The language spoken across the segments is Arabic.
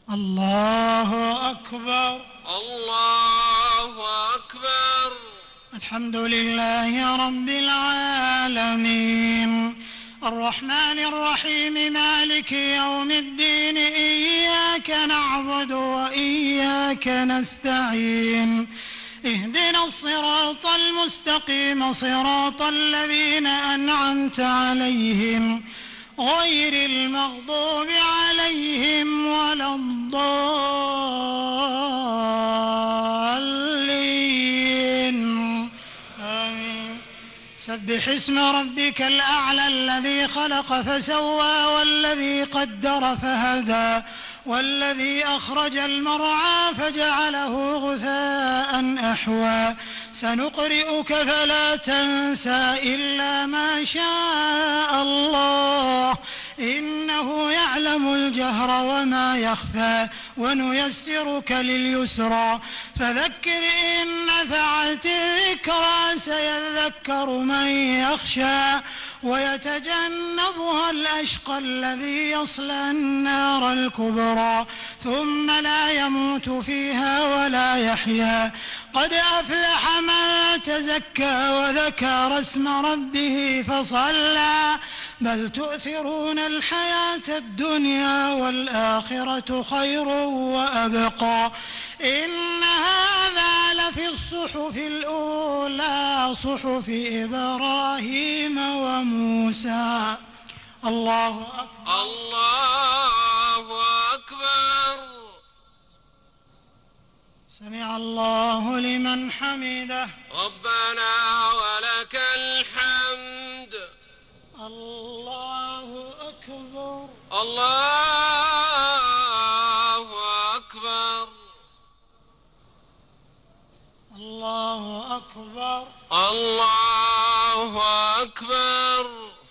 الله أكبر. الله أكبر. الحمد لله رب العالمين الرحمن الرحيم مالك يوم الدين إياك نعبد وإياك نستعين اهدنا الصراط المستقيم صراط الذين أنعمت عليهم غير المغضوب عليهم ولا الضالين آمين. سبح اسم ربك الأعلى الذي خلق فسوى والذي قدر فهدى والذي أخرج المرعى فجعله غثاء أحوى سنقرئك فلا تنسى إلا ما شاء الله إنه يعلم الجهر وما يخفى ونيسرك لليسرى فذكر إن نفعت الذكرى سيذكر من يخشى ويتجنبها الأشقى الذي يصلى النار الكبرى ثم لا يموت فيها ولا يحيا قد أفلح من تزكى وذكر اسم ربه فصلى بل تؤثرون الحياة الدنيا والآخرة خير وأبقى إن هذا لفي الصحف الأولى صحف إبراهيم وموسى. الله أكبر. الله أكبر. سمع الله لمن حمده. ربنا ولك الحمد. الله أكبر. الله أكبر. الله أكبر. الله أكبر.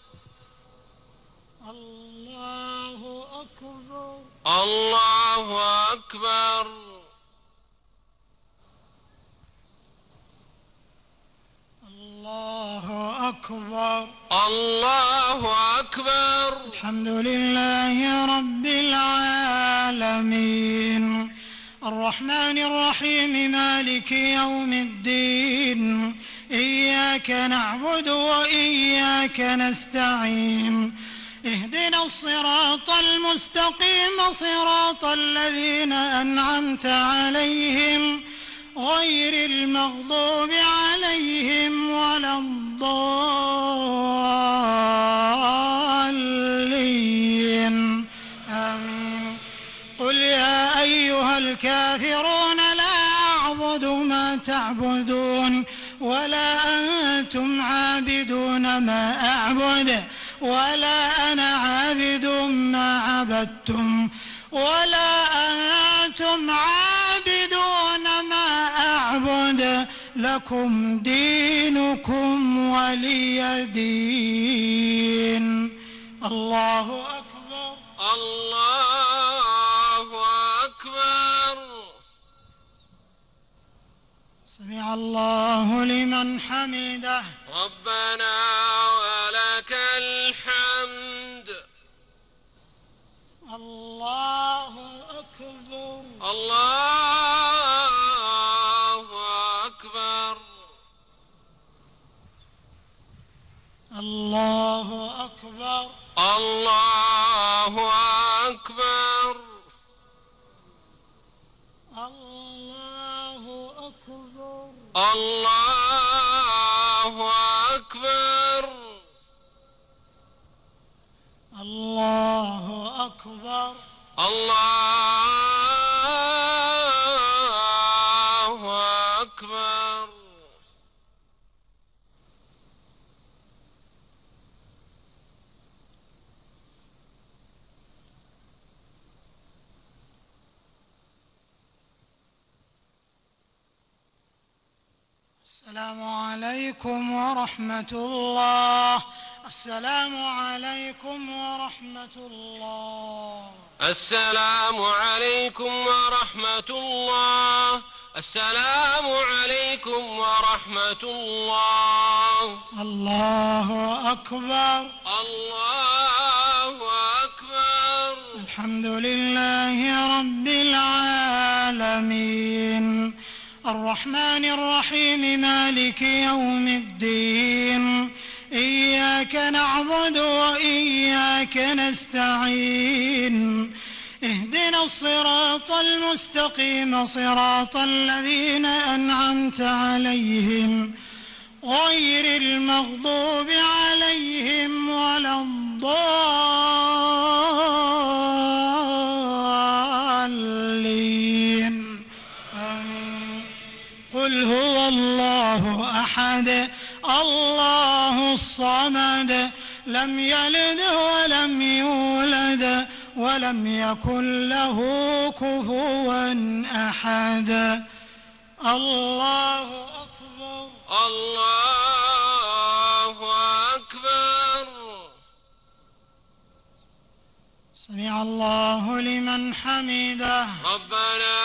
الله أكبر. الله أكبر. الله أكبر. الله أكبر. الحمد لله رب العالمين الرحمن الرحيم مالك يوم الدين إياك نعبد وإياك نستعين اهدنا الصراط المستقيم صراط الذين أنعمت عليهم غير المغضوب عليهم ولا الضالين آمين. قل يا أيها الكافرون لا أعبد ما تعبدون ولا أنتم عابدون ما أعبد ولا أنا عابد ما عبدتم ولا أنتم عابدون ما أعبد لكم دينكم ولي دين. الله أكبر. الله أكبر. سمع الله لمن حمده. ربنا ولك الحمد. الله أكبر. الله أكبر. الله أكبر. الله أكبر. الله أكبر. الله أكبر. الله أكبر. الله أكبر. السلام عليكم ورحمة الله. السلام عليكم ورحمة الله. السلام عليكم ورحمة الله. السلام عليكم ورحمة الله. الله أكبر. الله أكبر. الحمد لله رب العالمين الرحمن الرحيم مالك يوم الدين إياك نعبد وإياك نستعين اهدنا الصراط المستقيم صراط الذين أنعمت عليهم غير المغضوب عليهم ولا الضالين قل هو الله أحد الله الصمد لم يلد ولم يولد ولم يكن له كفوا أحد الله أكبر الله أكبر سمع الله لمن حمده ربنا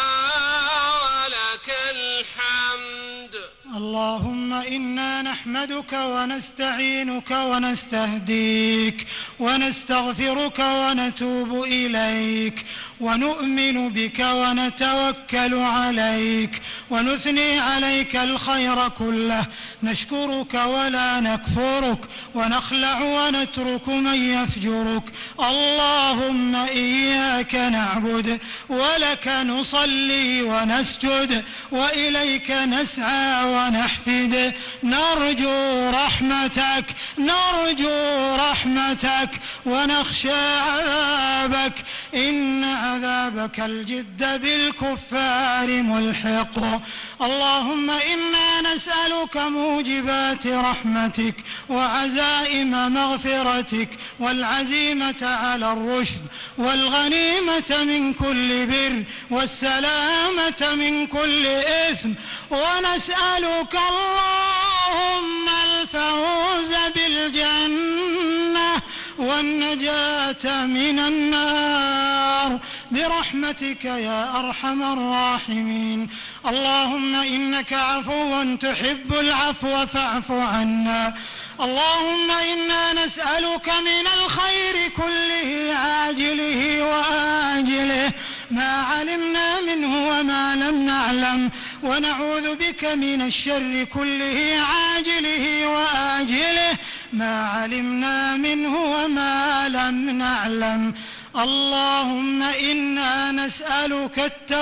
ولك الحمد اللهم إنا نحمدك ونستعينك ونستهديك ونستغفرك ونتوب إليك ونؤمن بك ونتوكل عليك ونثني عليك الخير كله نشكرك ولا نكفرك ونخلع ونترك من يفجرك اللهم إياك نعبد ولك نصلي ونسجد وإليك نسعى ونحفد نرجو رحمتك ونخشى عذابك إن عذابك الجد بالكفار ملحق اللهم إنا نسألك موجبات رحمتك وعزائم مغفرتك والعزيمة على الرشد والغنيمة من كل بر والسلامة من كل إثم ونسألك اللهم الفوز بالجنة والنجاة من النار برحمتك يا أرحم الراحمين اللهم إنك عفو تحب العفو فاعف عنا اللهم إنا نسألك من الخير كله عاجله وآجله ما علمنا منه وما لم نعلم ونعوذ بك من الشر كله عاجله وآجله ما علمنا منه وما لم نعلم اللهم إنا نسألك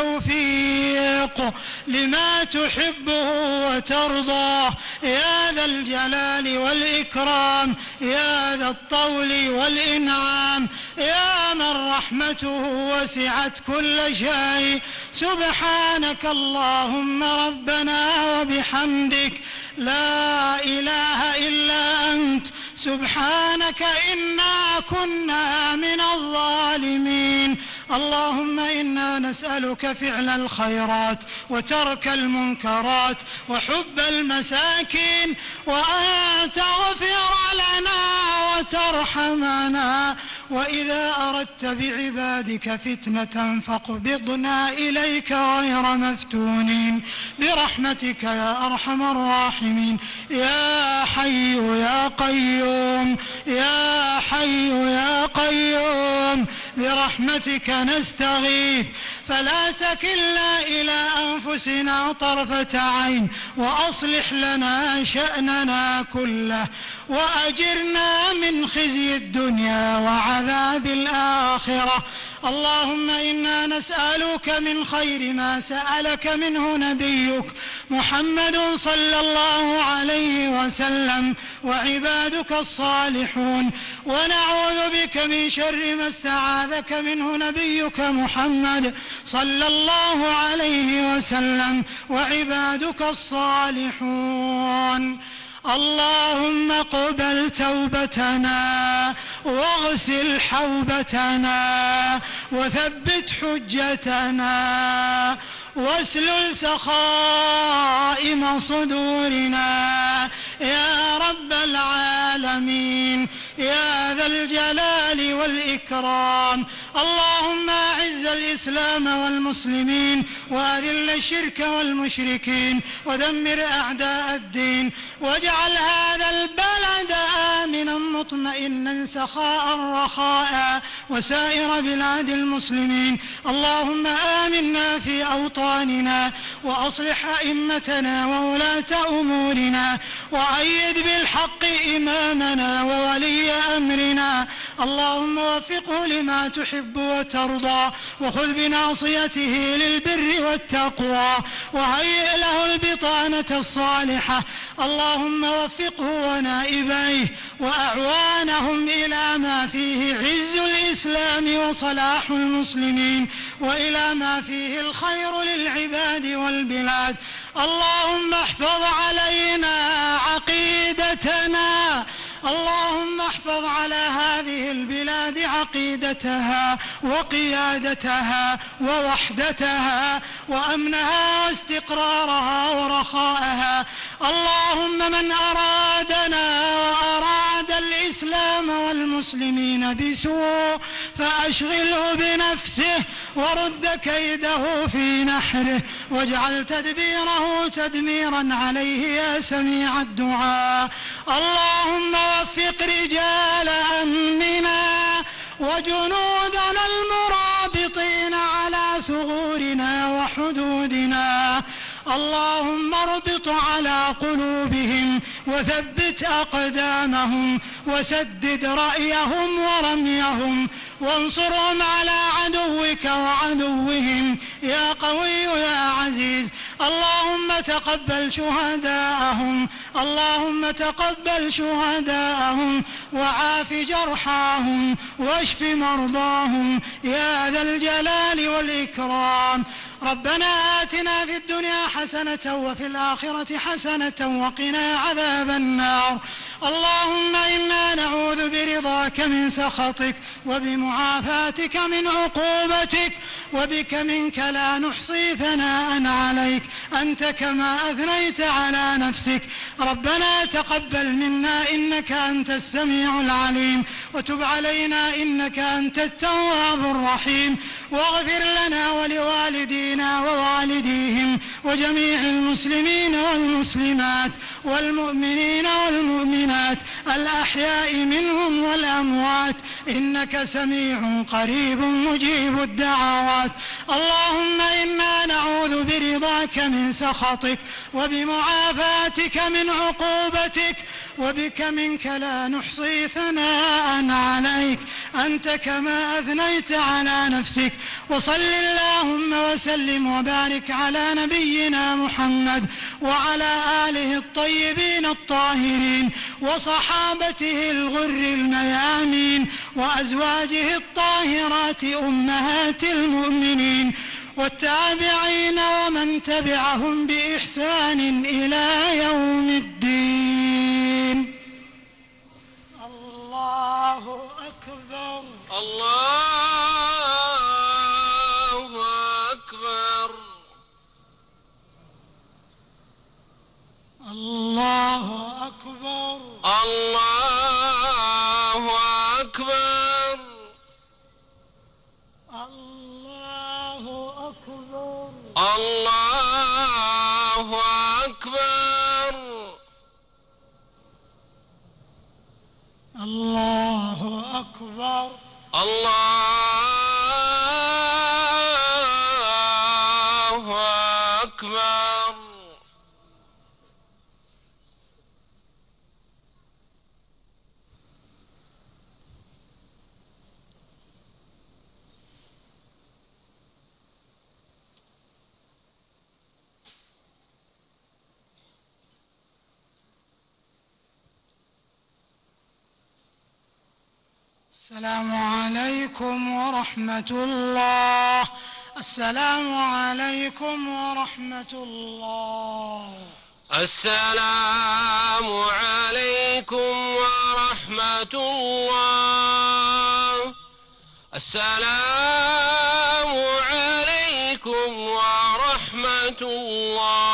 التوفيق لما تحبه وترضاه يا ذا الجلال والإكرام يا ذا الطول والإنعام يا من رحمته وسعت كل شيء سبحانك اللهم ربنا وبحمدك لا إله إلا أنت سبحانك إنا كنا من الظالمين اللهم إنا نسألك فعل الخيرات وترك المنكرات وحب المساكين وأن تغفر لنا وترحمنا وإذا أردت بعبادك فتنة فاقبضنا إليك غير مفتونين برحمتك يا أرحم الراحمين يا حي يا قيوم يا حي يا قيوم برحمتك نستغيث فلا تكلنا إلى أنفسنا طرفة عين وأصلح لنا شأننا كله وأجرنا من خزي الدنيا وعذاب الآخرة اللهم إنا نسألك من خير ما سألك منه نبيك محمد صلى الله عليه وسلم وعبادك الصالحون ونعوذ بك من شر ما استعاذك منه نبيك محمد صلى الله عليه وسلم وعبادك الصالحون اللهم اقبل توبتنا واغسل حوبتنا وثبت حجتنا واسلل سخائم صدورنا يا رب العالمين يا ذا الجلال والإكرام. اللهم أعز الإسلام والمسلمين وأذل الشرك والمشركين ودمر أعداء الدين، واجعل هذا البلد آمنا مطمئنا سخاء رخاء وسائر بلاد المسلمين. اللهم آمنا في أوطاننا وأصلح أئمتنا وولاة أمورنا وأيد بالحق إمامنا وولي أمرنا. اللهم وفقه لما تحب وترضى، وخذ بناصيته للبر والتقوى، وهيئ له البطانة الصالحة. اللهم وفقه ونائبيه وأعوانهم إلى ما فيه عز الإسلام وصلاح المسلمين، وإلى ما فيه الخير للعباد والبلاد. اللهم احفظ علينا عقيدتنا، اللهم احفظ على هذه البلاد عقيدتها وقيادتها ووحدتها وأمنها واستقرارها ورخاءها. اللهم من أرادنا وأراد الإسلام والمسلمين بسوء فأشغله بنفسه ورد كيده في نحره، واجعل تدبيره تدميرا عليه يا سميع الدعاء. اللهم وفق رجال أمننا وجنودنا المرابطين على ثغورنا وحدودنا. اللهم اربط على قلوبهم وثبت أقدامهم وسدد رأيهم ورميهم، وانصرهم على عدوك وعدوهم يا قوي يا عزيز. اللهم تقبل شهداءهم، اللهم تقبل شهداءهم وعاف جرحاهم واشف مرضاهم يا ذا الجلال والإكرام. ربنا آتنا في الدنيا حسنة وفي الآخرة حسنة وقنا عذاب النار. اللهم إنا نعوذ برضاك من سخطك وبمعافاتك من عقوبتك، وبك منك لا نحصي ثناء عليك أنت كما أثنيت على نفسك. ربنا تقبل منا إنك أنت السميع العليم، وتب علينا إنك أنت التواب الرحيم، واغفر لنا ولوالدينا ووالديهم وجميع المسلمين والمسلمات والمؤمنين والمؤمنات الأحياء منهم والأموات، إنك سميع قريب مجيب الدعوات. اللهم إنا نعوذ برضاك من سخطك وبمعافاتك من عقوبتك، وبك منك لا نحصي ثناء عليك أنت كما أثنيت على نفسك. وصل اللهم وسلم وبارك على نبينا محمد وعلى آله الطيبين الطاهرين وصحابته الغر الميامين وأزواجه الطاهرات أمهات المؤمنين والتابعين ومن تبعهم بإحسان إلى يوم الدين. الله أكبر. الله أكبر. الله أكبر. الله أكبر. الله أكبر. الله أكبر. الله أكبر. الله أكبر. السلام عليكم ورحمة الله. السلام عليكم ورحمة الله. السلام عليكم ورحمة الله. السلام عليكم ورحمة الله.